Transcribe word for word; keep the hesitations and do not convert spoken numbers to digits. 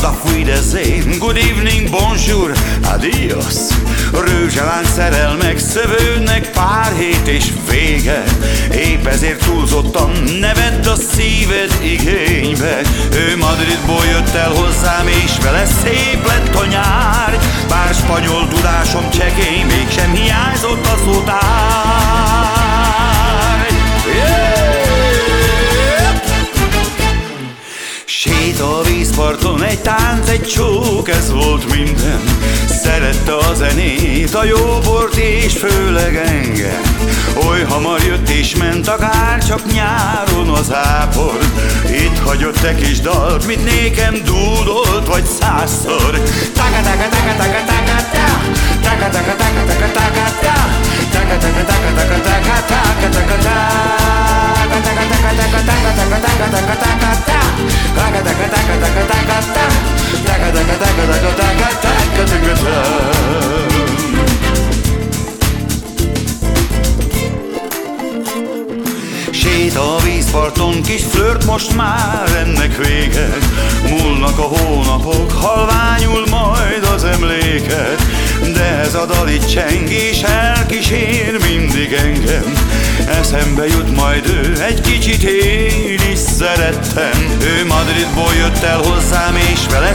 fui de zé. Good evening, bonjour, adios. Rőzseláng szerelmek szövődnek, pár hét és vége. Épp ezért túlzottan ne vedd a szíved igénybe. Ő Madridból jött el hozzám, és vele szép lett a nyár. Bár spanyol tudásom csekély, mégsem hiányzott a szótár. Yeah! Sét a vízparton, egy tánc, egy csók, ez volt minden. Szerette a zenét, a jó bort és főleg engem. Oly hamar jött és ment, akár csak nyáron az ápor. Itt hagyott egy kis dalt, mit nékem dúdolt vagy százszor. Taka taka taka taka taka ta, taka taka taka taka taka ta, taka taka taka taka taka taka taka ta, taka taka taka taka taka taka taka taka ta, taka taka taka taka taka ta, taka taka taka taka taka taka taka ta. Sét a vízparton, kis flört, most már ennek vége. Múlnak a hónapok, halványul majd az emléke. De ez a dal itt cseng és elkísér mindig engem. Eszembe jut majd ő, egy kicsit én is szerettem. Ő Madridból jött el hozzám, és vele